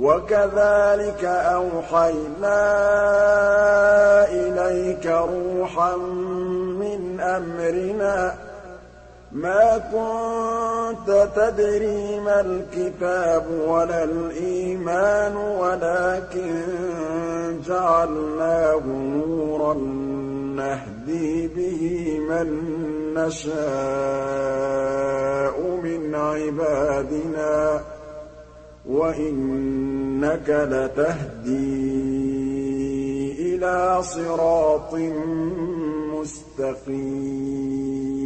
وَكَذَٰلِكَ أَوْحَيْنَا إِلَيْكَ رُوحًا مِّنْ أَمْرِنَا ۚ مَا كُنتَ تَدْرِي مَا الْكِتَابُ وَلَا الْإِيمَانُ وَلَٰكِن جَعَلْنَاهُ نُورًا نَّهْدِي بِهِ مَن نَّشَاءُ مِنْ عِبَادِنَا ۚ وَإِنَّكَ لَتَهْدِي إِلَىٰ صِرَاطٍ مُّسْتَقِيمٍ